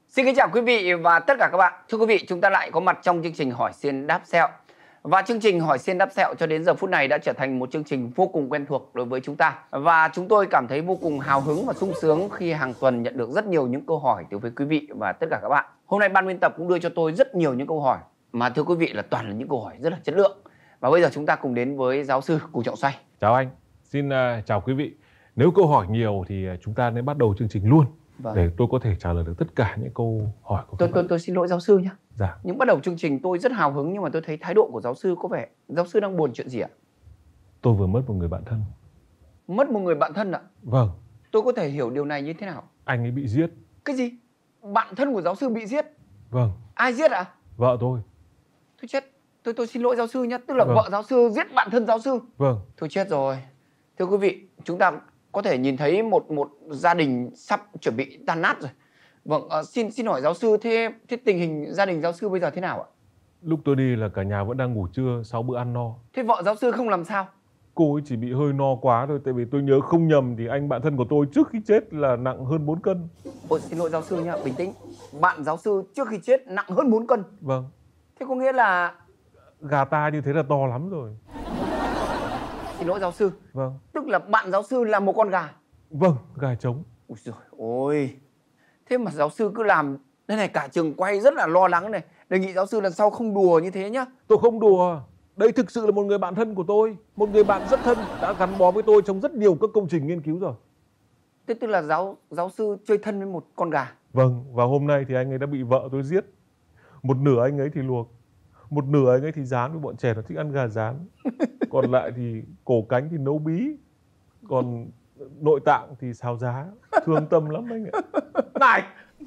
Xin kính chào quý vị và tất cả các bạn. Thưa quý vị, chúng ta lại có mặt trong chương trình Hỏi Xiên Đáp Sẹo. Và chương trình Hỏi Xiên Đáp Sẹo cho đến giờ phút này đã trở thành một chương trình vô cùng quen thuộc đối với chúng ta. Và chúng tôi cảm thấy vô cùng hào hứng và sung sướng khi hàng tuần nhận được rất nhiều những câu hỏi từ với quý vị và tất cả các bạn. Hôm nay ban biên tập cũng đưa cho tôi rất nhiều những câu hỏi mà thưa quý vị là toàn là những câu hỏi rất là chất lượng. Và bây giờ chúng ta cùng đến với giáo sư Cù Trọng Xoay. Chào anh, xin chào quý vị. Nếu câu hỏi nhiều thì chúng ta nên bắt đầu chương trình luôn. Vâng. Để tôi có thể trả lời được tất cả những câu hỏi của các bạn. Tôi xin lỗi giáo sư nhé. Dạ. Nhưng bắt đầu chương trình tôi rất hào hứng nhưng mà tôi thấy thái độ của giáo sư có vẻ giáo sư đang buồn chuyện gì ạ? Tôi vừa mất một người bạn thân. Mất một người bạn thân ạ? Vâng. Tôi có thể hiểu điều này như thế nào? Anh ấy bị giết. Cái gì? Bạn thân của giáo sư bị giết? Vâng. Ai giết ạ? Vợ tôi. Thôi chết. Tôi xin lỗi giáo sư nhé. Tức là Vâng. vợ giáo sư giết bạn thân giáo sư. Vâng. Thôi chết rồi. Thưa quý vị, chúng ta có thể nhìn thấy một gia đình sắp chuẩn bị tan nát rồi. Vâng, xin hỏi giáo sư, thế tình hình gia đình giáo sư bây giờ thế nào ạ? Lúc tôi đi là cả nhà vẫn đang ngủ trưa sau bữa ăn no. Thế vợ giáo sư không làm sao? Cô ấy chỉ bị hơi no quá thôi. Tại vì tôi nhớ không nhầm thì anh bạn thân của tôi trước khi chết là nặng hơn 4 cân. Ôi xin lỗi giáo sư nhá, bình tĩnh. Bạn giáo sư trước khi chết nặng hơn 4 cân. Vâng. Thế có nghĩa là... Gà ta như thế là to lắm rồi. Xin lỗi giáo sư. Vâng. Tức là bạn giáo sư là một con gà. Vâng, gà trống. Ôi giời ôi. Thế mà giáo sư cứ làm đây này, cả trường quay rất là lo lắng này. Đề nghị giáo sư lần sau không đùa như thế nhá. Tôi không đùa. Đây thực sự là một người bạn thân của tôi. Một người bạn rất thân, đã gắn bó với tôi trong rất nhiều các công trình nghiên cứu rồi. Thế tức là giáo sư chơi thân với một con gà. Vâng, và hôm nay thì anh ấy đã bị vợ tôi giết. Một nửa anh ấy thì luộc, một nửa anh ấy thì rán, với bọn trẻ nó thích ăn gà rán. Còn lại thì cổ cánh thì nấu bí. Còn nội tạng thì xào giá. Thương tâm lắm anh ạ. Này.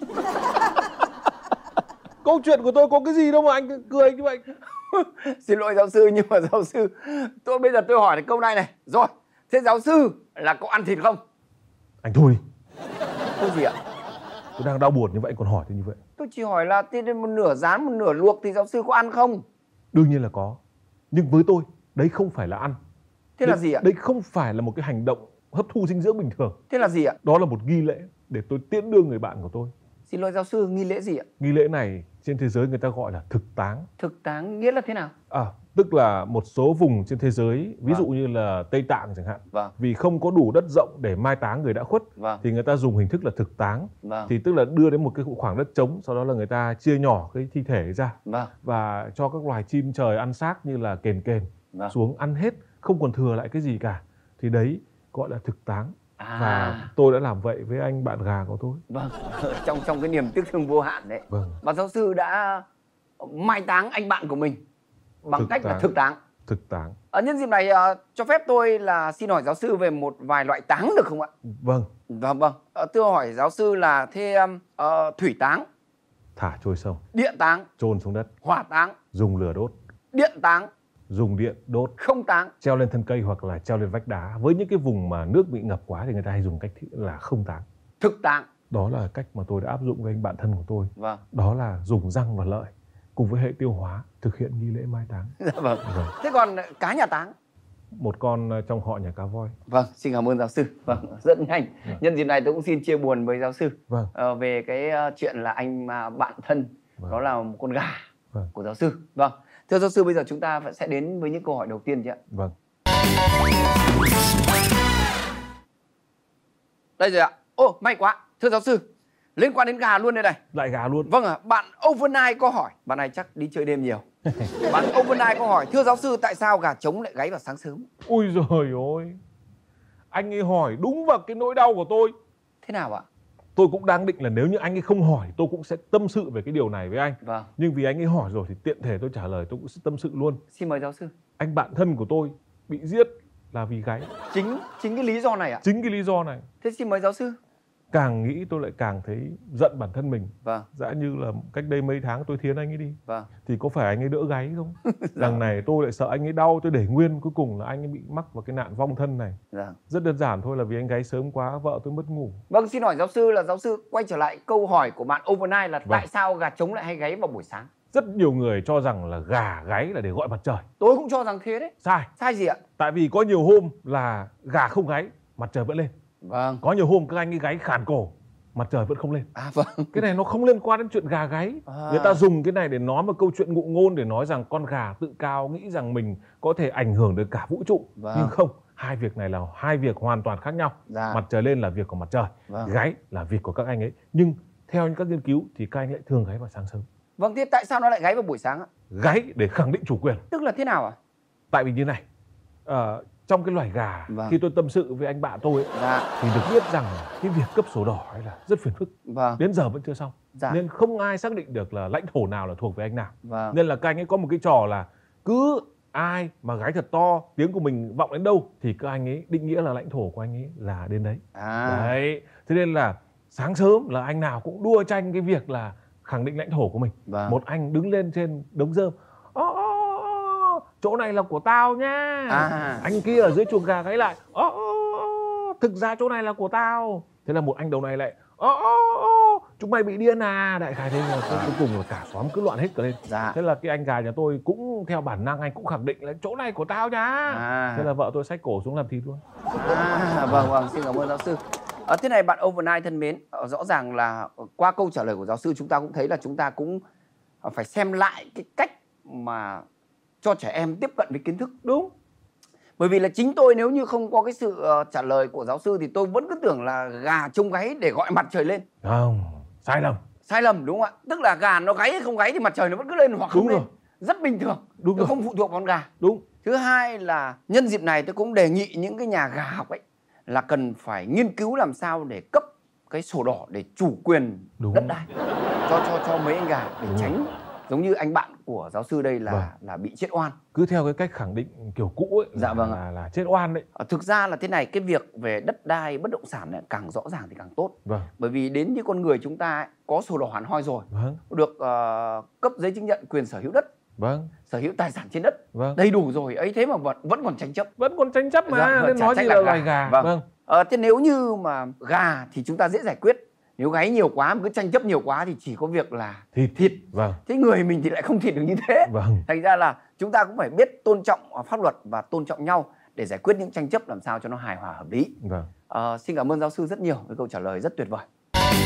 Câu chuyện của tôi có cái gì đâu mà anh cười như vậy. Xin lỗi giáo sư, nhưng mà giáo sư, bây giờ tôi hỏi câu này này. Rồi, thế giáo sư là có ăn thịt không? Anh thôi đi. Thôi gì ạ? Tôi đang đau buồn như vậy còn hỏi tôi như vậy. Tôi chỉ hỏi là một nửa rán một nửa luộc thì giáo sư có ăn không? Đương nhiên là có. Nhưng với tôi, đấy không phải là ăn. Thế là gì ạ? Đấy không phải là một cái hành động hấp thu dinh dưỡng bình thường. Thế là gì ạ? Đó là một nghi lễ để tôi tiễn đưa người bạn của tôi. Xin lỗi giáo sư, nghi lễ gì ạ? Nghi lễ này trên thế giới người ta gọi là thực táng. Thực táng nghĩa là thế nào? Tức là một số vùng trên thế giới, ví dụ như là Tây Tạng chẳng hạn, vì không có đủ đất rộng để mai táng người đã khuất, thì người ta dùng hình thức là thực táng. Thì tức là đưa đến một cái khoảng đất trống, sau đó là người ta chia nhỏ cái thi thể ra và cho các loài chim trời ăn xác như là kền xuống ăn hết, không còn thừa lại cái gì cả. Thì đấy gọi là thực táng. Và tôi đã làm vậy với anh bạn gà của tôi. Vâng, trong cái niềm tiếc thương vô hạn đấy. Vâng. Và giáo sư đã mai táng anh bạn của mình bằng cách là thực táng. Thực táng. Nhân dịp này cho phép tôi là xin hỏi giáo sư về một vài loại táng được không ạ? Vâng. Vâng. Thưa hỏi giáo sư là thế thủy táng, thả trôi sông. Điện táng, chôn xuống đất. Hỏa táng, dùng lửa đốt. Điện táng, dùng điện đốt. Không táng, treo lên thân cây hoặc là treo lên vách đá. Với những cái vùng mà nước bị ngập quá thì người ta hay dùng cách là không táng. Thực táng. Đó là cách mà tôi đã áp dụng với anh bạn thân của tôi. Vâng. Đó là dùng răng và lợi cùng với hệ tiêu hóa thực hiện nghi lễ mai táng. Dạ vâng. Thế còn cá nhà táng? Một con trong họ nhà cá voi. Vâng, xin cảm ơn giáo sư. Vâng, rất nhanh. Nhân dịp này tôi cũng xin chia buồn với giáo sư về cái chuyện là anh bạn thân đó là một con gà của giáo sư. Vâng. Thưa giáo sư, bây giờ chúng ta sẽ đến với những câu hỏi đầu tiên chứ ạ? Vâng. Đây rồi ạ. Ô, may quá. Thưa giáo sư, liên quan đến gà luôn đây này. Lại gà luôn. Vâng ạ. Bạn Overnight có hỏi. Bạn này chắc đi chơi đêm nhiều. Bạn Overnight có hỏi: thưa giáo sư, tại sao gà trống lại gáy vào sáng sớm? Ôi giời ơi, anh ấy hỏi đúng vào cái nỗi đau của tôi. Thế nào ạ? Tôi cũng đang định là nếu như anh ấy không hỏi tôi cũng sẽ tâm sự về cái điều này với anh. Vâng. Nhưng vì anh ấy hỏi rồi thì tiện thể tôi trả lời, tôi cũng sẽ tâm sự luôn. Xin mời giáo sư. Anh bạn thân của tôi bị giết là vì gáy. Chính cái lý do này ạ? Chính cái lý do này. Thế xin mời giáo sư. Càng nghĩ tôi lại càng thấy giận bản thân mình. Vâng. Dã như là cách đây mấy tháng tôi thiến anh ấy đi. Vâng. Thì có phải anh ấy đỡ gáy không? Đằng này tôi lại sợ anh ấy đau, tôi để nguyên, cuối cùng là anh ấy bị mắc vào cái nạn vong thân này. Rất đơn giản thôi, là vì anh gáy sớm quá, vợ tôi mất ngủ. Vâng, xin hỏi giáo sư là giáo sư quay trở lại câu hỏi của bạn Overnight là tại sao gà trống lại hay gáy vào buổi sáng? Rất nhiều người cho rằng là gà gáy là để gọi mặt trời. Tôi cũng cho rằng thế đấy. Sai. Sai gì ạ? Tại vì có nhiều hôm là gà không gáy, mặt trời vẫn lên. Vâng. Có nhiều hôm các anh ấy gáy khàn cổ, mặt trời vẫn không lên. Vâng. Cái này nó không liên quan đến chuyện gà gáy. Người ta dùng cái này để nói một câu chuyện ngụ ngôn để nói rằng con gà tự cao nghĩ rằng mình có thể ảnh hưởng được cả vũ trụ. Nhưng không, hai việc này là hai việc hoàn toàn khác nhau. Mặt trời lên là việc của mặt trời, gáy là việc của các anh ấy. Nhưng theo những các nghiên cứu thì các anh lại thường gáy vào sáng sớm. Vâng, thế tại sao nó lại gáy vào buổi sáng ạ? Gáy để khẳng định chủ quyền. Tức là thế nào ạ? Tại vì như này, trong cái loài gà, khi tôi tâm sự với anh bạn tôi ấy, thì được biết rằng cái việc cấp sổ đỏ ấy là rất phiền phức. Đến giờ vẫn chưa xong. Nên không ai xác định được là lãnh thổ nào là thuộc về anh nào. Nên là các anh ấy có một cái trò là cứ ai mà gáy thật to, tiếng của mình vọng đến đâu thì các anh ấy định nghĩa là lãnh thổ của anh ấy là đến đấy. Đấy. Thế nên là sáng sớm là anh nào cũng đua tranh cái việc là khẳng định lãnh thổ của mình. Một anh đứng lên trên đống rơm, chỗ này là của tao nhá. Anh kia ở dưới chuồng gà gáy lại, thực ra chỗ này là của tao. Thế là một anh đầu này lại, chúng mày bị điên à. Đại khái thế là cuối cùng là cả xóm cứ loạn hết cả lên. Thế là cái anh gà nhà tôi cũng theo bản năng, anh cũng khẳng định là chỗ này của tao nhá. Thế là vợ tôi xách cổ xuống làm thịt luôn. Vâng, xin cảm ơn giáo sư. Thế này bạn Overnight thân mến, rõ ràng là qua câu trả lời của giáo sư chúng ta cũng thấy là chúng ta cũng phải xem lại cái cách mà cho trẻ em tiếp cận với kiến thức. Đúng. Bởi vì là chính tôi nếu như không có cái sự trả lời của giáo sư thì tôi vẫn cứ tưởng là gà trông gáy để gọi mặt trời lên. Không, sai lầm. Sai lầm đúng không ạ? Tức là gà nó gáy hay không gáy thì mặt trời nó vẫn cứ lên hoặc không lên. Rất bình thường. Đúng rồi. Không phụ thuộc vào con gà. Đúng. Thứ hai là nhân dịp này tôi cũng đề nghị những cái nhà gà học ấy là cần phải nghiên cứu làm sao để cấp cái sổ đỏ để chủ quyền đất đai cho mấy anh gà để tránh giống như anh bạn của giáo sư đây là bị chết oan. Cứ theo cái cách khẳng định kiểu cũ ấy là chết oan đấy. Thực ra là thế này, cái việc về đất đai bất động sản này càng rõ ràng thì càng tốt. Bởi vì đến như con người chúng ta ấy, có sổ đỏ hẳn hoi rồi, được cấp giấy chứng nhận quyền sở hữu đất, sở hữu tài sản trên đất, đầy đủ rồi ấy, thế mà vẫn còn tranh chấp. Vẫn còn tranh chấp mà, nên nói gì là loài gà. Thế nếu như mà gà thì chúng ta dễ giải quyết. Nếu gáy nhiều quá mà cứ tranh chấp nhiều quá thì chỉ có việc là thịt. Thế người mình thì lại không thịt được như thế. Thành ra là chúng ta cũng phải biết tôn trọng pháp luật và tôn trọng nhau để giải quyết những tranh chấp làm sao cho nó hài hòa hợp lý. Xin cảm ơn giáo sư rất nhiều với câu trả lời rất tuyệt vời.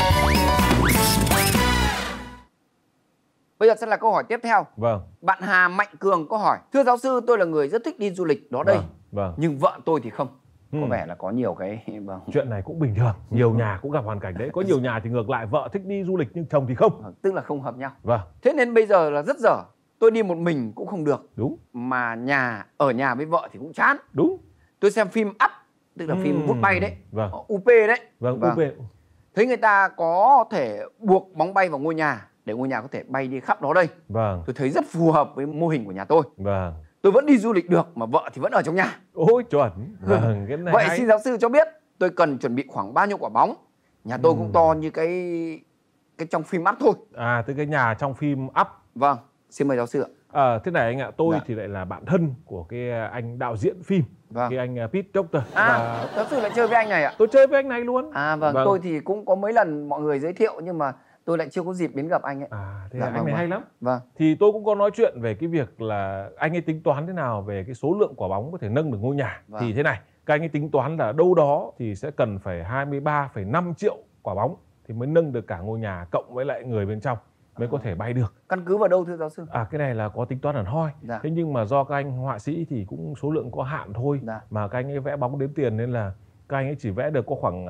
Bây giờ sẽ là câu hỏi tiếp theo. Bạn Hà Mạnh Cường có hỏi: thưa giáo sư, tôi là người rất thích đi du lịch đó đây, nhưng vợ tôi thì không. Có vẻ là có nhiều cái chuyện này cũng bình thường, nhiều nhà cũng gặp hoàn cảnh đấy. Có nhiều nhà thì ngược lại, vợ thích đi du lịch nhưng chồng thì không, tức là không hợp nhau. Thế nên bây giờ là rất dở. Tôi đi một mình cũng không được. Mà ở nhà với vợ thì cũng chán. Tôi xem phim Up, tức là phim vút bay đấy, UP đấy. UP. Thấy người ta có thể buộc bóng bay vào ngôi nhà để ngôi nhà có thể bay đi khắp đó đây. Tôi thấy rất phù hợp với mô hình của nhà tôi. Tôi vẫn đi du lịch được mà vợ thì vẫn ở trong nhà. Ôi chuẩn. Cái này vậy xin giáo sư cho biết tôi cần chuẩn bị khoảng bao nhiêu quả bóng? Nhà tôi cũng to như cái trong phim Up thôi. Từ cái nhà trong phim Up. Xin mời giáo sư ạ. Thế này anh ạ, tôi thì lại là bạn thân của cái anh đạo diễn phim, cái anh Pete Docter. Giáo sư lại chơi với anh này ạ? Tôi chơi với anh này luôn. Tôi thì cũng có mấy lần mọi người giới thiệu nhưng mà tôi lại chưa có dịp đến gặp anh ấy. Thế anh này hay lắm. Thì tôi cũng có nói chuyện về cái việc là anh ấy tính toán thế nào về cái số lượng quả bóng có thể nâng được ngôi nhà. Thì thế này, các anh ấy tính toán là đâu đó thì sẽ cần phải 23,5 triệu quả bóng thì mới nâng được cả ngôi nhà, cộng với lại người bên trong mới có thể bay được. Căn cứ vào đâu thưa giáo sư? Cái này là có tính toán hẳn hoi. Thế nhưng mà do các anh họa sĩ thì cũng số lượng có hạn thôi. Mà các anh ấy vẽ bóng đếm tiền nên là các anh ấy chỉ vẽ được có khoảng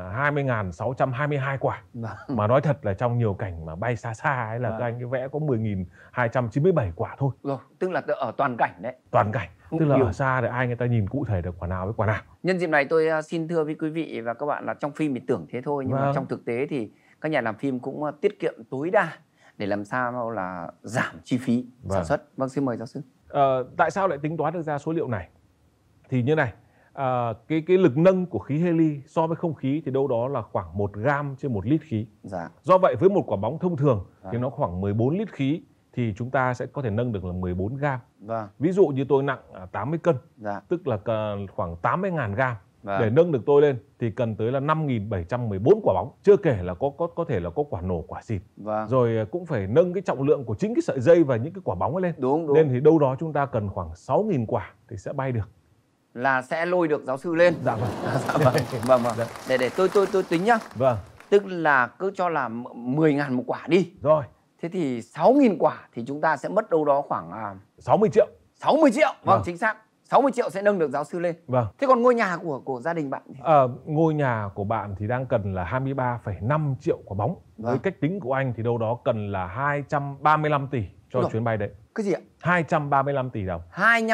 20.622 quả. Mà nói thật là trong nhiều cảnh mà bay xa xa ấy là các anh ấy vẽ có 10.297 quả thôi. Tức là ở toàn cảnh đấy. Toàn cảnh. Tức là ở xa thì ai người ta nhìn cụ thể được quả nào với quả nào. Nhân dịp này tôi xin thưa với quý vị và các bạn là trong phim thì tưởng thế thôi, nhưng mà trong thực tế thì các nhà làm phim cũng tiết kiệm tối đa để làm sao là giảm chi phí sản xuất. Xin mời giáo sư. Tại sao lại tính toán được ra số liệu này? Thì như này, cái lực nâng của khí heli so với không khí thì đâu đó là khoảng 1 gram trên 1 lít khí. Do vậy với một quả bóng thông thường thì nó khoảng 14 lít khí thì chúng ta sẽ có thể nâng được là 14 gram. Ví dụ như tôi nặng 80 cân, tức là khoảng 80.000 gram. Để nâng được tôi lên thì cần tới là 5.714 quả bóng. Chưa kể là có thể là có quả nổ, quả xịt. Rồi cũng phải nâng cái trọng lượng của chính cái sợi dây và những cái quả bóng ấy lên. Nên thì đâu đó chúng ta cần khoảng 6.000 quả thì sẽ bay được. Là sẽ lôi được giáo sư lên. Để tôi tính nhá. Tức là cứ cho là 10.000 một quả đi. Rồi. Thế thì 6.000 quả thì chúng ta sẽ mất đâu đó khoảng 60 triệu. 60 triệu, vâng, chính xác. 60 triệu sẽ nâng được giáo sư lên. Vâng. Thế còn ngôi nhà của gia đình bạn thì? Ngôi nhà của bạn thì đang cần là 23,5 triệu quả bóng. Vâng. Với cách tính của anh thì đâu đó cần là 235 tỷ cho chuyến bay đấy. Cái gì ạ? 235 tỷ đồng.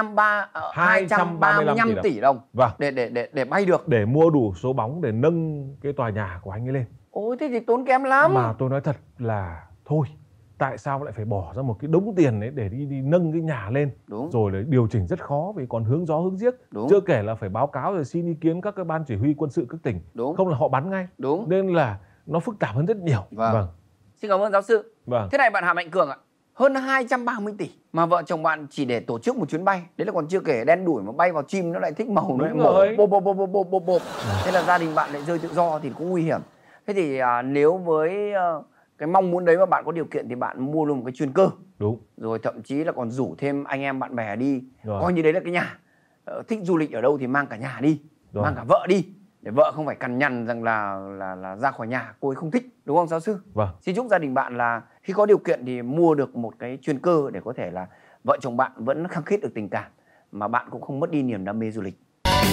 235 tỷ đồng. Vâng. Để bay được. Để mua đủ số bóng để nâng cái tòa nhà của anh ấy lên. Ôi thế thì tốn kém lắm. Mà tôi nói thật là thôi, tại sao lại phải bỏ ra một cái đống tiền đấy để đi nâng cái nhà lên. Đúng. Rồi là điều chỉnh rất khó vì còn hướng gió hướng giếc. Đúng. Chưa kể là phải báo cáo rồi xin ý kiến các cái ban chỉ huy quân sự các tỉnh. Đúng. Không là họ bắn ngay. Đúng. Nên là nó phức tạp hơn rất nhiều. Vâng. Xin cảm ơn giáo sư. Vâng. Thế này bạn Hà Mạnh Cường ạ, hơn 230 tỷ mà vợ chồng bạn chỉ để tổ chức một chuyến bay. Đấy là còn chưa kể đen đủi mà bay vào chim nó lại thích màu, nó lại bộp. Thế là gia đình bạn lại rơi tự do thì cũng nguy hiểm. Thế thì nếu với cái mong muốn đấy mà bạn có điều kiện thì bạn mua luôn một cái chuyên cơ. Đúng. Rồi thậm chí là còn rủ thêm anh em bạn bè đi. Rồi. Coi như đấy là cái nhà. Thích du lịch ở đâu thì mang cả nhà đi. Rồi. Mang cả vợ đi. Để vợ không phải cằn nhằn rằng là ra khỏi nhà cô ấy không thích. Đúng không giáo sư? Vâng. Xin chúc gia đình bạn là khi có điều kiện thì mua được một cái chuyên cơ để có thể là vợ chồng bạn vẫn khăng khít được tình cảm mà bạn cũng không mất đi niềm đam mê du lịch.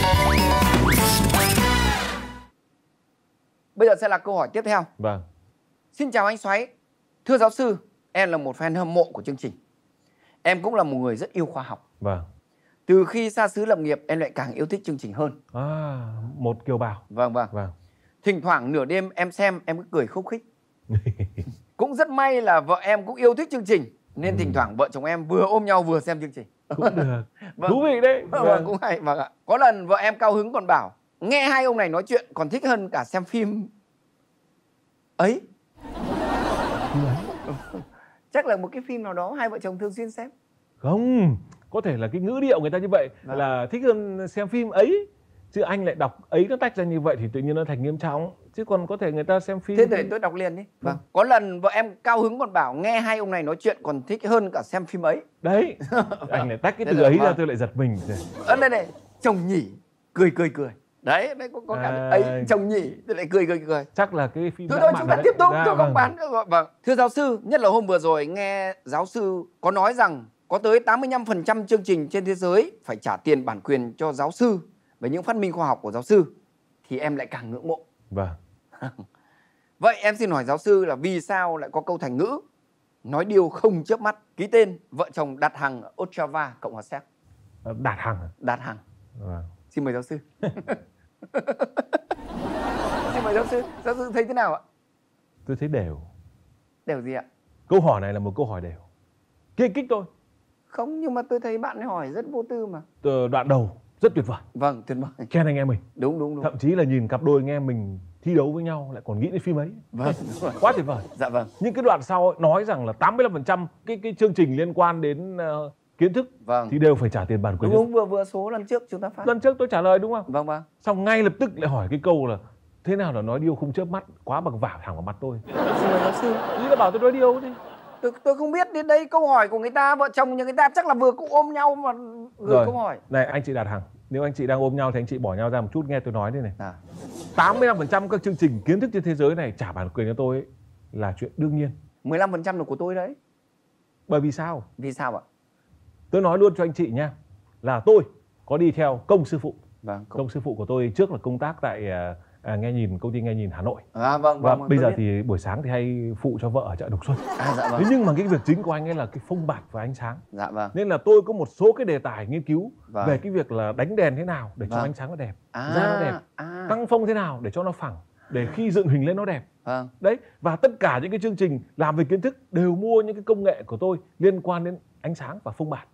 Bây giờ sẽ là câu hỏi tiếp theo. Vâng. Xin chào anh Xoáy. Thưa giáo sư, em là một fan hâm mộ của chương trình. Em cũng là một người rất yêu khoa học. Vâng. Từ khi xa xứ lập nghiệp em lại càng yêu thích chương trình hơn. Một kiều bào. Vâng. Thỉnh thoảng nửa đêm em xem em cứ cười khúc khích. Cũng rất may là vợ em cũng yêu thích chương trình nên thỉnh thoảng vợ chồng em vừa ôm nhau vừa xem chương trình. Cũng được. Vâng. Thú vị đấy. Vâng, cũng hay. Vâng ạ. Có lần vợ em cao hứng còn bảo nghe hai ông này nói chuyện còn thích hơn cả xem phim ấy. Chắc là một cái phim nào đó hai vợ chồng thường xuyên xem. Không, có thể là cái ngữ điệu người ta như vậy. Vâng. Là thích hơn xem phim ấy. Chứ anh lại đọc ấy nó tách ra như vậy thì tự nhiên nó thành nghiêm trọng. Chứ còn có thể người ta xem phim. Thế thì tôi đọc liền đi. Vâng. Có lần vợ em cao hứng còn bảo nghe hai ông này nói chuyện còn thích hơn cả xem phim ấy. Đấy. Anh lại tách cái từ ấy ra tôi lại giật mình. Đây, chồng nhỉ, cười. Đấy có cả ấy, chồng nhỉ, tôi lại cười. Chắc là cái phim. Thôi chúng ta tiếp tục, tôi không bán nữa. Vâng. Thưa giáo sư, nhất là hôm vừa rồi nghe giáo sư có nói rằng có tới 85% chương trình trên thế giới phải trả tiền bản quyền cho giáo sư về những phát minh khoa học của giáo sư thì em lại càng ngưỡng mộ. Vâng. Vậy em xin hỏi giáo sư là vì sao lại có câu thành ngữ nói điều không chớp mắt, ký tên vợ chồng Đạt Hằng ở Ottawa, Cộng hòa Séc? Đạt Hằng. Đạt Hằng. Vâng. Xin mời giáo sư. Xin mời giáo sư. Giáo sư thấy thế nào ạ? Tôi thấy đều. Đều gì ạ? Câu hỏi này là một câu hỏi đều. Kích tôi. Không, nhưng mà tôi thấy bạn hỏi rất vô tư mà. Đoạn đầu rất tuyệt vời. Vâng, tuyệt vời. Khen anh em mình. Đúng. Thậm chí là nhìn cặp đôi anh em mình thi đấu với nhau lại còn nghĩ đến phim ấy. Vâng. Quá tuyệt vời. Dạ vâng. Nhưng cái đoạn sau nói rằng là 85% cái chương trình liên quan đến kiến thức thì đều phải trả tiền bản quyền. Đúng, vừa số lần trước chúng ta phát. Lần trước tôi trả lời đúng không? Vâng. Xong ngay lập tức lại hỏi cái câu là thế nào là nói điêu không chớp mắt, quá bằng vả thẳng vào mặt tôi. Xin mời giáo sư. Ý là bảo tôi nói điêu chứ. Tôi không biết, đến đây câu hỏi của người ta, vợ chồng nhà người ta chắc là vừa cũng ôm nhau mà gửi câu hỏi. Này anh chị Đạt Hằng, nếu anh chị đang ôm nhau thì anh chị bỏ nhau ra một chút nghe tôi nói đây này. 85% các chương trình kiến thức trên thế giới này trả bản quyền cho tôi ấy, là chuyện đương nhiên. 15% là của tôi đấy. Bởi vì sao? Vì sao ạ? Tôi nói luôn cho anh chị nha, là tôi có đi theo công sư phụ. Vâng. Công sư phụ của tôi trước là công tác tại Nghe Nhìn, công ty Nghe Nhìn Hà Nội. Vâng. Bây giờ thì buổi sáng thì hay phụ cho vợ ở chợ Đồng Xuân. Dạ vâng. Thế nhưng mà cái việc chính của anh ấy là cái phông bạt và ánh sáng. Dạ vâng. Nên là tôi có một số cái đề tài nghiên cứu về cái việc là đánh đèn thế nào để cho ánh sáng nó đẹp, da nó đẹp, căng phông thế nào để cho nó phẳng, để khi dựng hình lên nó đẹp. Đấy, và tất cả những cái chương trình làm về kiến thức đều mua những cái công nghệ của tôi liên quan đến ánh sáng và phông bạt.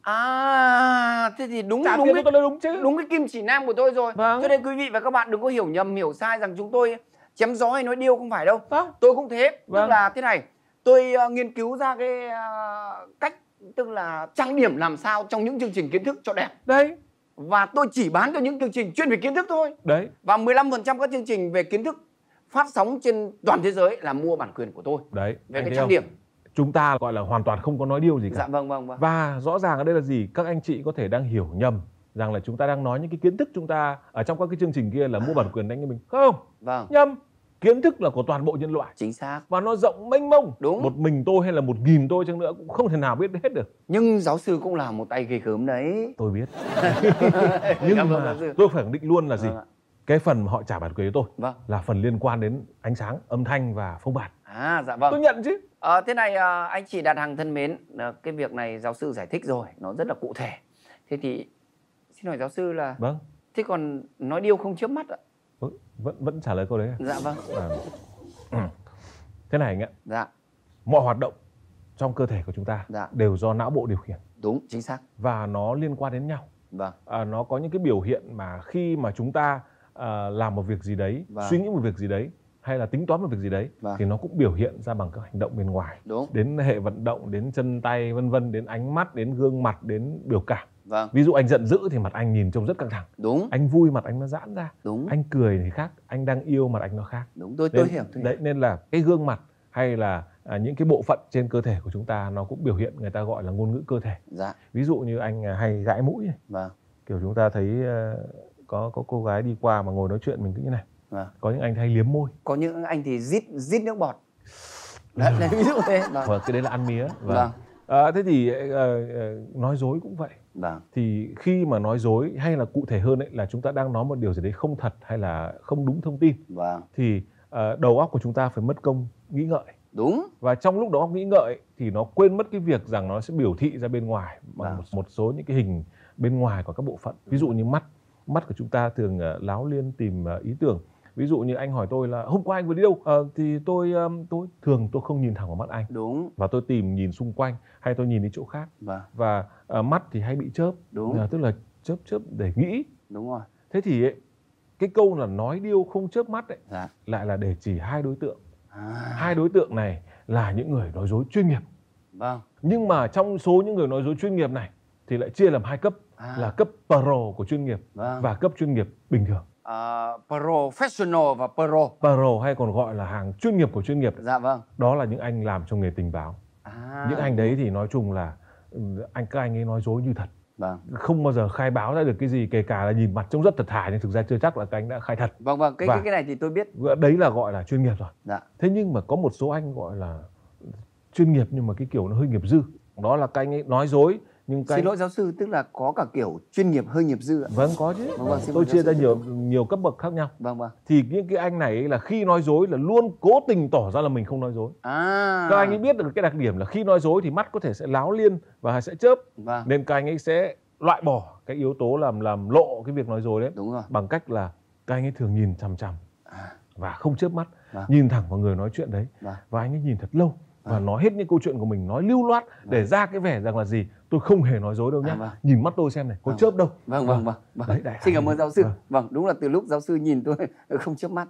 Thế thì đúng chứ. Đúng cái kim chỉ nam của tôi rồi. Cho nên quý vị và các bạn đừng có hiểu nhầm, hiểu sai rằng chúng tôi chém gió hay nói điêu, không phải đâu. Tôi cũng thế. Tức là thế này, tôi nghiên cứu ra cái cách tức là trang điểm làm sao trong những chương trình kiến thức cho đẹp. Đấy. Và tôi chỉ bán cho những chương trình chuyên về kiến thức thôi. Đấy. Và 15% các chương trình về kiến thức phát sóng trên toàn thế giới là mua bản quyền của tôi. Đấy. Về cái trang điểm. Chúng ta gọi là hoàn toàn không có nói điêu gì cả. Dạ vâng. Và rõ ràng ở đây là gì? Các anh chị có thể đang hiểu nhầm rằng là chúng ta đang nói những cái kiến thức chúng ta ở trong các cái chương trình kia là mua bản quyền đánh cho mình. Không. Vâng. Nhầm. Kiến thức là của toàn bộ nhân loại. Chính xác. Và nó rộng mênh mông. Đúng. Một mình tôi hay là 1000 tôi chăng nữa cũng không thể nào biết hết được. Nhưng giáo sư cũng là một tay ghê gớm đấy. Tôi biết. Nhưng mà tôi phải khẳng định luôn là gì? Cái phần mà họ trả bản quyền cho tôi là phần liên quan đến ánh sáng, âm thanh và phông bạt. Dạ vâng. Tôi nhận chứ. Thế này anh chị Đạt Hằng thân mến, cái việc này giáo sư giải thích rồi, nó rất là cụ thể. Thế thì xin hỏi giáo sư là thế còn nói điêu không chớp mắt ạ? Vẫn trả lời câu đấy à? Dạ vâng. Thế này anh ạ. Dạ. Mọi hoạt động trong cơ thể của chúng ta đều do não bộ điều khiển. Đúng, chính xác. Và nó liên quan đến nhau. Vâng. Nó có những cái biểu hiện mà khi mà chúng ta làm một việc gì đấy, suy nghĩ một việc gì đấy, hay là tính toán một việc gì đấy, thì nó cũng biểu hiện ra bằng các hành động bên ngoài. Đúng. Đến hệ vận động, đến chân tay vân vân, đến ánh mắt, đến gương mặt, đến biểu cảm. Vâng. Ví dụ anh giận dữ thì mặt anh nhìn trông rất căng thẳng. Đúng. Anh vui mặt anh nó giãn ra. Đúng. Anh cười thì khác, anh đang yêu mặt anh nó khác. Đúng, tôi hiểu. Đấy, nên là cái gương mặt hay là những cái bộ phận trên cơ thể của chúng ta nó cũng biểu hiện, người ta gọi là ngôn ngữ cơ thể. Dạ. Ví dụ như anh hay gãi mũi này. Vâng. Kiểu chúng ta thấy có cô gái đi qua mà ngồi nói chuyện mình cứ như này. Có những anh hay liếm môi. Có những anh thì rít nước bọt. Đấy, ví dụ thế. Cái đấy là ăn mía. Thế thì nói dối cũng vậy. Thì khi mà nói dối, hay là cụ thể hơn ấy, là chúng ta đang nói một điều gì đấy không thật hay là không đúng thông tin, thì đầu óc của chúng ta phải mất công nghĩ ngợi. Đúng. Và trong lúc đầu óc nghĩ ngợi thì nó quên mất cái việc rằng nó sẽ biểu thị ra bên ngoài bằng một số những cái hình bên ngoài của các bộ phận. Ví dụ như mắt của chúng ta thường láo liên tìm ý tưởng. Ví dụ như anh hỏi tôi là hôm qua anh vừa đi đâu, thì tôi thường không nhìn thẳng vào mắt anh. Đúng. Và tôi tìm nhìn xung quanh hay tôi nhìn đi chỗ khác. Và mắt thì hay bị chớp. Đúng. Tức là chớp để nghĩ. Đúng rồi. Thế thì cái câu là nói điêu không chớp mắt ấy, lại là để chỉ hai đối tượng. Hai đối tượng này là những người nói dối chuyên nghiệp. Nhưng mà trong số những người nói dối chuyên nghiệp này thì lại chia làm hai cấp, là cấp pro của chuyên nghiệp và cấp chuyên nghiệp bình thường. Professional và pro. Pro hay còn gọi là hàng chuyên nghiệp của chuyên nghiệp. Dạ vâng. Đó là những anh làm trong nghề tình báo. Những anh đấy thì nói chung là các anh ấy nói dối như thật. Không bao giờ khai báo ra được cái gì, kể cả là nhìn mặt trông rất thật thà nhưng thực ra chưa chắc là các anh đã khai thật. Cái này thì tôi biết. Đấy là gọi là chuyên nghiệp rồi. Thế nhưng mà có một số anh gọi là chuyên nghiệp nhưng mà cái kiểu nó hơi nghiệp dư. Đó là các anh ấy nói dối. Nhưng xin lỗi giáo sư, tức là có cả kiểu chuyên nghiệp hơi nghiệp dư ạ? Vâng, có chứ. Tôi chia ra nhiều cấp bậc khác nhau. Thì những cái anh này là khi nói dối là luôn cố tình tỏ ra là mình không nói dối. Các anh ấy biết được cái đặc điểm là khi nói dối thì mắt có thể sẽ láo liên và sẽ chớp. Nên các anh ấy sẽ loại bỏ cái yếu tố làm lộ cái việc nói dối đấy. Đúng rồi. Bằng cách là các anh ấy thường nhìn chằm chằm và không chớp mắt, nhìn thẳng vào người nói chuyện đấy. Và anh ấy nhìn thật lâu và nói hết những câu chuyện của mình, nói lưu loát để ra cái vẻ rằng là gì, tôi không hề nói dối đâu nhá. Nhìn mắt tôi xem này, có chớp đâu. Đấy, xin cảm ơn giáo sư. Đúng là từ lúc giáo sư nhìn tôi không chớp mắt.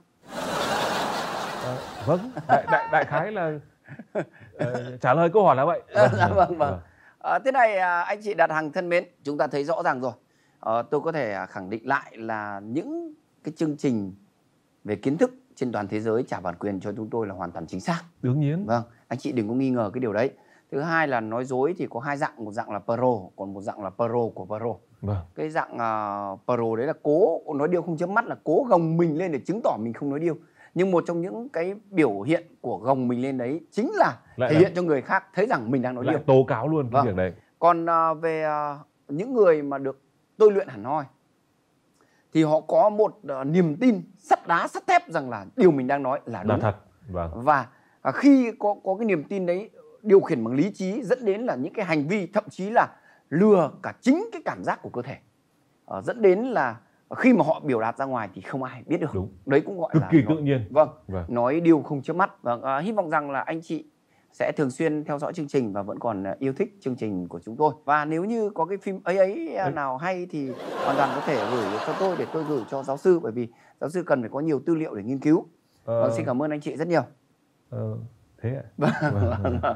Đại khái là trả lời câu hỏi là vậy. Thế này anh chị Đạt Hằng thân mến, chúng ta thấy rõ ràng rồi. Tôi có thể khẳng định lại là những cái chương trình về kiến thức trên toàn thế giới trả bản quyền cho chúng tôi là hoàn toàn chính xác. Đương nhiên. Anh chị đừng có nghi ngờ cái điều đấy. Thứ hai là nói dối thì có hai dạng, một dạng là pro, còn một dạng là pro của pro. Cái dạng pro đấy là cố nói điêu không chớp mắt, là cố gồng mình lên để chứng tỏ mình không nói điêu. Nhưng một trong những cái biểu hiện của gồng mình lên đấy chính là thể hiện cho người khác thấy rằng mình đang nói điêu. Tố cáo luôn cái việc đấy. Còn về những người mà được tôi luyện hẳn hoi thì họ có một niềm tin sắt đá sắt thép rằng là điều mình đang nói là đúng, là thật. Và khi có cái niềm tin đấy điều khiển bằng lý trí dẫn đến là những cái hành vi thậm chí là lừa cả chính cái cảm giác của cơ thể, dẫn đến là khi mà họ biểu đạt ra ngoài thì không ai biết được. Đúng. Đấy cũng gọi cực là kỳ tự nhiên. Nói điêu không chớp mắt. Hy vọng rằng là anh chị sẽ thường xuyên theo dõi chương trình và vẫn còn yêu thích chương trình của chúng tôi. Và nếu như có cái phim ấy nào hay thì hoàn toàn có thể gửi cho tôi để tôi gửi cho giáo sư, bởi vì giáo sư cần phải có nhiều tư liệu để nghiên cứu. Xin cảm ơn anh chị rất nhiều. Thế ạ.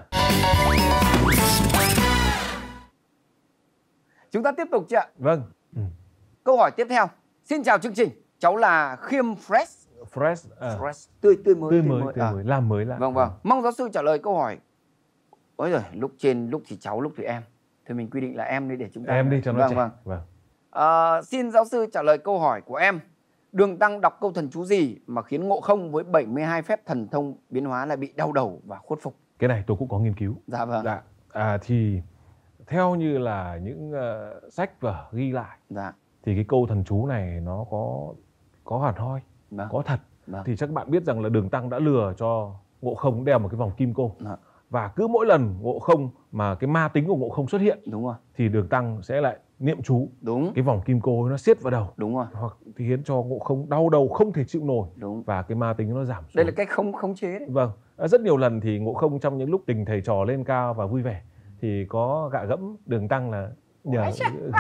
Chúng ta tiếp tục chị ạ. Vâng. Câu hỏi tiếp theo. Xin chào chương trình. Cháu là Khiêm Fresh. Fresh. Tươi mới. Làm mới lại. Vâng. Mong giáo sư trả lời câu hỏi. Ôi rồi, lúc trên lúc thì cháu, lúc thì em. Thôi mình quy định là em đi để chúng ta. Em đi cho nó trẻ. Xin giáo sư trả lời câu hỏi của em. Đường Tăng đọc câu thần chú gì mà khiến Ngộ Không với 72 phép thần thông biến hóa lại bị đau đầu và khuất phục? Cái này tôi cũng có nghiên cứu. Dạ vâng. Dạ. Thì theo như là những sách vở ghi lại, dạ, thì cái câu thần chú này nó có hẳn hoi, vâng, có thật. Vâng. Thì chắc các bạn biết rằng là Đường Tăng đã lừa cho Ngộ Không đeo một cái vòng kim cô. Dạ. Và cứ mỗi lần Ngộ Không mà cái ma tính của Ngộ Không xuất hiện, đúng rồi, thì Đường Tăng sẽ lại niệm chú, đúng, cái vòng kim cô nó siết vào đầu, đúng rồi, hoặc thì khiến cho Ngộ Không đau đầu không thể chịu nổi, đúng, và cái ma tính nó giảm xuống. Đây là cách khống chế đấy. Vâng, rất nhiều lần thì Ngộ Không trong những lúc tình thầy trò lên cao và vui vẻ thì có gạ gẫm Đường Tăng là nhờ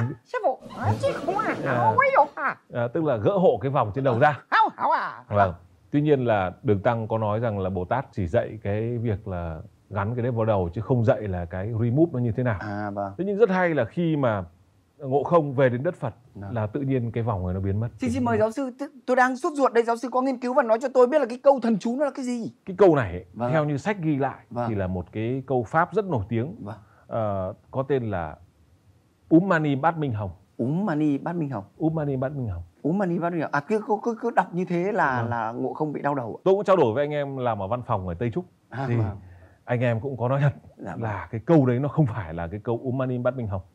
tức là gỡ hộ cái vòng trên đầu ra. Vâng. Tuy nhiên là Đường Tăng có nói rằng là Bồ Tát chỉ dạy cái việc là gắn cái đấy vào đầu, chứ không dạy là cái remove nó như thế nào. Vâng. Thế nhưng rất hay là khi mà Ngộ Không về đến đất Phật là tự nhiên cái vòng này nó biến mất. Xin mời giáo sư, tôi đang sốt ruột đây, giáo sư có nghiên cứu và nói cho tôi biết là cái câu thần chú nó là cái gì? Cái câu này ấy, vâng, theo như sách ghi lại, vâng, thì là một cái câu Pháp rất nổi tiếng, vâng, có tên là Mani Bát Minh Hồng. Mani Bát Minh Hồng. Mani Bát Minh Hồng. Mani Bát Minh Hồng. Cứ đọc như thế là Ngộ Không bị đau đầu. Tôi cũng trao đổi với anh em làm ở văn phòng ở Tây Trúc. Thì vâng, anh em cũng có nói thật là cái câu đấy nó không phải là cái câu Mani Bát Minh Hồng.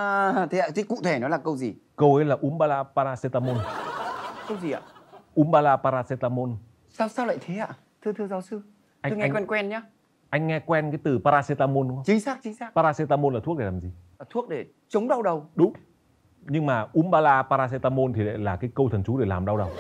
Thế cụ thể nó là câu gì? Câu ấy là Umbala Paracetamol. Câu gì ạ? Umbala Paracetamol. Sao lại thế ạ? Thưa giáo sư, tôi nghe quen nhá. Anh nghe quen cái từ paracetamol đúng không? Chính xác. Paracetamol là thuốc để làm gì? Thuốc để chống đau đầu. Đúng. Nhưng mà Umbala Paracetamol thì lại là cái câu thần chú để làm đau đầu.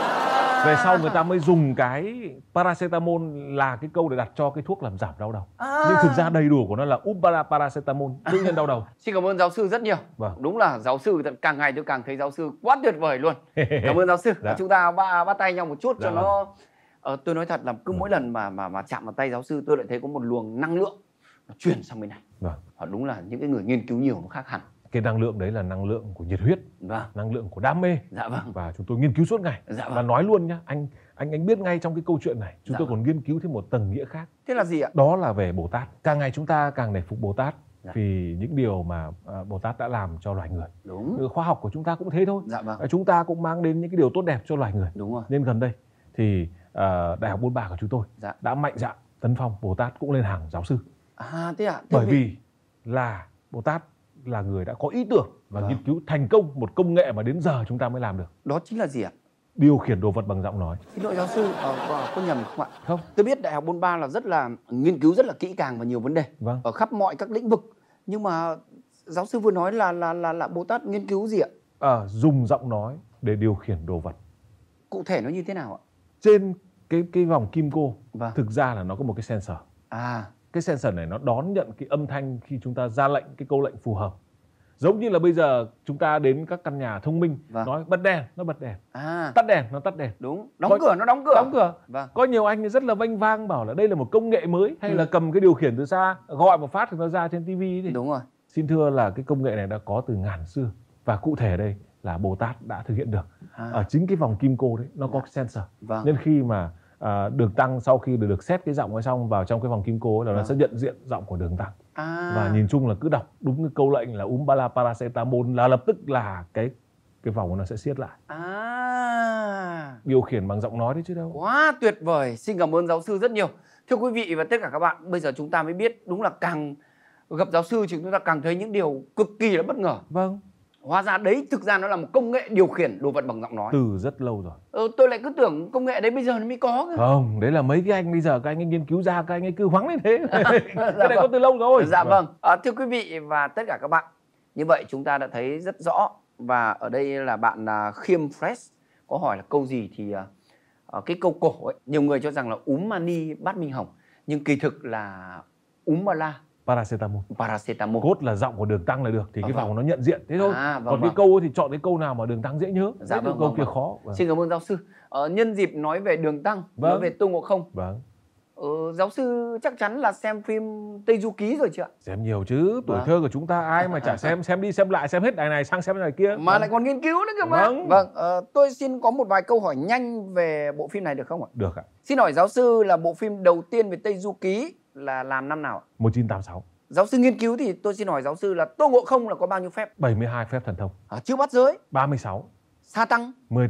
Về sau người ta mới dùng cái paracetamol là cái câu để đặt cho cái thuốc làm giảm đau đầu. Nhưng thực ra đầy đủ của nó là Umbala Paracetamol, tự nhiên đau đầu. Xin cảm ơn giáo sư rất nhiều. Vâng. Đúng là giáo sư càng ngày tôi càng thấy giáo sư quá tuyệt vời luôn. Cảm ơn giáo sư. Chúng ta bắt tay nhau một chút cho nó. Tôi nói thật là cứ mỗi lần mà chạm vào tay giáo sư tôi lại thấy có một luồng năng lượng nó chuyển sang bên này. Đúng là những cái người nghiên cứu nhiều nó khác hẳn. Cái năng lượng đấy là năng lượng của nhiệt huyết, năng lượng của đam mê. Và chúng tôi nghiên cứu suốt ngày. Và nói luôn nhá, anh biết ngay trong cái câu chuyện này chúng tôi còn nghiên cứu thêm một tầng nghĩa khác. Thế là gì ạ? Đó là về Bồ Tát. Càng ngày chúng ta càng nể phục Bồ Tát vì những điều mà Bồ Tát đã làm cho loài người. Đúng. Khoa học của chúng ta cũng thế thôi. Chúng ta cũng mang đến những cái điều tốt đẹp cho loài người. Đúng rồi. Nên gần đây thì Đại học Bôn Ba của chúng tôi đã mạnh dạn tấn phong Bồ Tát cũng lên hàng giáo sư. Thế ạ? Bởi vì là Bồ Tát là người đã có ý tưởng và nghiên cứu thành công một công nghệ mà đến giờ chúng ta mới làm được. Đó chính là gì ạ? Điều khiển đồ vật bằng giọng nói. Xin lỗi giáo sư, có nhầm không ạ? Không. Tôi biết Đại học Bôn Ba là rất là nghiên cứu rất là kỹ càng và nhiều vấn đề ở khắp mọi các lĩnh vực. Nhưng mà giáo sư vừa nói là Bồ Tát nghiên cứu gì ạ? Dùng giọng nói để điều khiển đồ vật. Cụ thể nó như thế nào ạ? Trên cái vòng kim cô thực ra là nó có một cái sensor. Cái sensor này nó đón nhận cái âm thanh khi chúng ta ra lệnh cái câu lệnh phù hợp. Giống như là bây giờ chúng ta đến các căn nhà thông minh, nói bật đèn, nó bật đèn, tắt đèn, nó tắt đèn. Đúng, đóng cửa, nó đóng cửa. Đóng cửa. Có nhiều anh rất là vênh vang bảo là đây là một công nghệ mới, hay là cầm cái điều khiển từ xa, gọi một phát thì nó ra trên tivi thì. Đúng rồi. Xin thưa là cái công nghệ này đã có từ ngàn xưa. Và cụ thể ở đây là Bồ Tát đã thực hiện được. Ở chính cái vòng kim cô đấy, nó có cái sensor. Nên khi mà Đường Tăng sau khi được xét cái giọng ấy xong vào trong cái vòng kim cô ấy, là nó sẽ nhận diện giọng của Đường Tăng. Và nhìn chung là cứ đọc đúng cái câu lệnh là Umbala Paracetamol là lập tức là cái vòng của nó sẽ siết lại. Điều khiển bằng giọng nói đấy chứ đâu. Quá tuyệt vời. Xin cảm ơn giáo sư rất nhiều. Thưa quý vị và tất cả các bạn, bây giờ chúng ta mới biết đúng là càng gặp giáo sư thì chúng ta càng thấy những điều cực kỳ là bất ngờ. Hóa ra đấy thực ra nó là một công nghệ điều khiển đồ vật bằng giọng nói. Từ rất lâu rồi. Tôi lại cứ tưởng công nghệ đấy bây giờ nó mới có cơ. Không, đấy là mấy cái anh bây giờ các anh ấy nghiên cứu ra, các anh ấy cứ hoắng lên thế. Cái này có từ lâu rồi. Vâng. Thưa quý vị và tất cả các bạn, như vậy chúng ta đã thấy rất rõ. Và ở đây là bạn Khiêm Fresh có hỏi là câu gì thì cái câu cổ ấy, nhiều người cho rằng là Mani Bát Minh Hồng, nhưng kỳ thực là Umbala Paracetamol. Cốt là giọng của Đường Tăng là được thì cái vòng nó nhận diện thế thôi. Còn cái câu thì chọn cái câu nào mà Đường Tăng dễ nhớ. Câu kia khó. Xin cảm ơn giáo sư. Nhân dịp nói về Đường Tăng, nói về Tôn Ngộ Không. Giáo sư chắc chắn là xem phim Tây Du Ký rồi chứ ạ? Xem nhiều chứ, tuổi thơ của chúng ta ai mà chả xem đi xem lại, xem hết đài này sang xem đài kia. Mà lại còn nghiên cứu nữa cơ mà. Tôi xin có một vài câu hỏi nhanh về bộ phim này được không ạ? Được ạ. Xin hỏi giáo sư là bộ phim đầu tiên về Tây Du Ký là làm năm nào ạ? 1986. Giáo sư nghiên cứu thì tôi xin hỏi giáo sư là Tôn Ngộ Không là có bao nhiêu phép? 72 phép thần thông. Chưa bắt giới? 36. Sa Tăng? 18.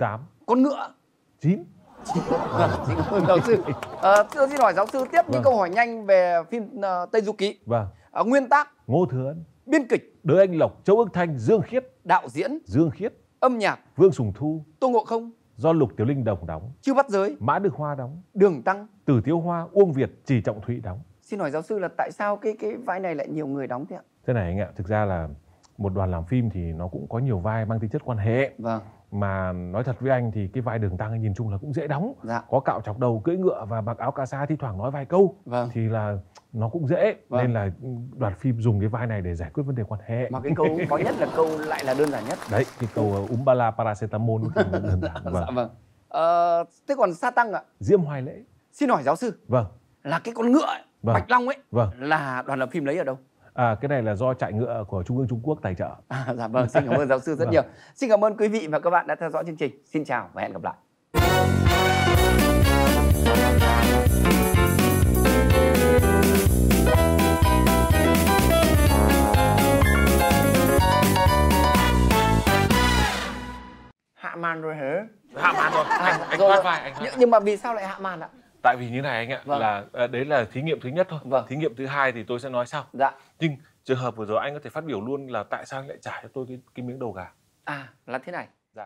Con ngựa. 9. Xin cảm ơn giáo sư. Xin hỏi giáo sư tiếp những câu hỏi nhanh về phim Tây Du Ký. Vâng. Nguyên tác Ngô Thừa Ân. Biên kịch Đới Anh Lộc, Châu Ước Thanh, Dương Khiết. Đạo diễn Dương Khiết. Âm nhạc Vương Sùng Thu. Tô Ngộ Không. Do Lục Tiểu Linh Đồng đóng. Chư Bắt Giới. Mã Đức Hoa đóng. Đường Tăng. Từ Tiếu Hoa, Uông Việt, Trì Trọng Thụy đóng. Xin hỏi giáo sư là tại sao cái vai này lại nhiều người đóng thế ạ? Thế này anh ạ, thực ra là một đoàn làm phim thì nó cũng có nhiều vai mang tính chất quan hệ. Vâng. Mà nói thật với anh thì cái vai Đường Tăng nhìn chung là cũng dễ đóng. Dạ. Có cạo chọc đầu, cưỡi ngựa và mặc áo cà sa thi thoảng nói vài câu. Vâng. Thì là nó cũng dễ. Vâng. Nên là đoàn phim dùng cái vai này để giải quyết vấn đề quan hệ. Mà cái câu khó nhất là câu lại là đơn giản nhất. Đấy, cái câu Umbala Paracetamol thì đơn giản. Vâng. Dạ vâng. Thế còn Sa Tăng ạ? Diêm Hoài Lễ. Xin hỏi giáo sư. Vâng. Là cái con ngựa ấy, Vâng. Bạch Long ấy, vâng. là đoàn làm phim lấy ở đâu? Cái này là do trại ngựa của Trung ương Trung Quốc tài trợ. Dạ vâng, xin cảm ơn giáo sư rất nhiều. Xin cảm ơn quý vị và các bạn đã theo dõi chương trình. Xin chào và hẹn gặp lại. Hạ màn rồi hả? Hạ màn rồi, anh thoát vai. Nhưng mà vì sao lại hạ màn ạ? Tại vì như này anh ạ, vâng. là đấy là thí nghiệm thứ nhất thôi. Vâng. Thí nghiệm thứ hai thì tôi sẽ nói sau. Dạ. Nhưng trường hợp vừa rồi anh có thể phát biểu luôn là tại sao anh lại trả cho tôi cái miếng đầu gà. Là thế này.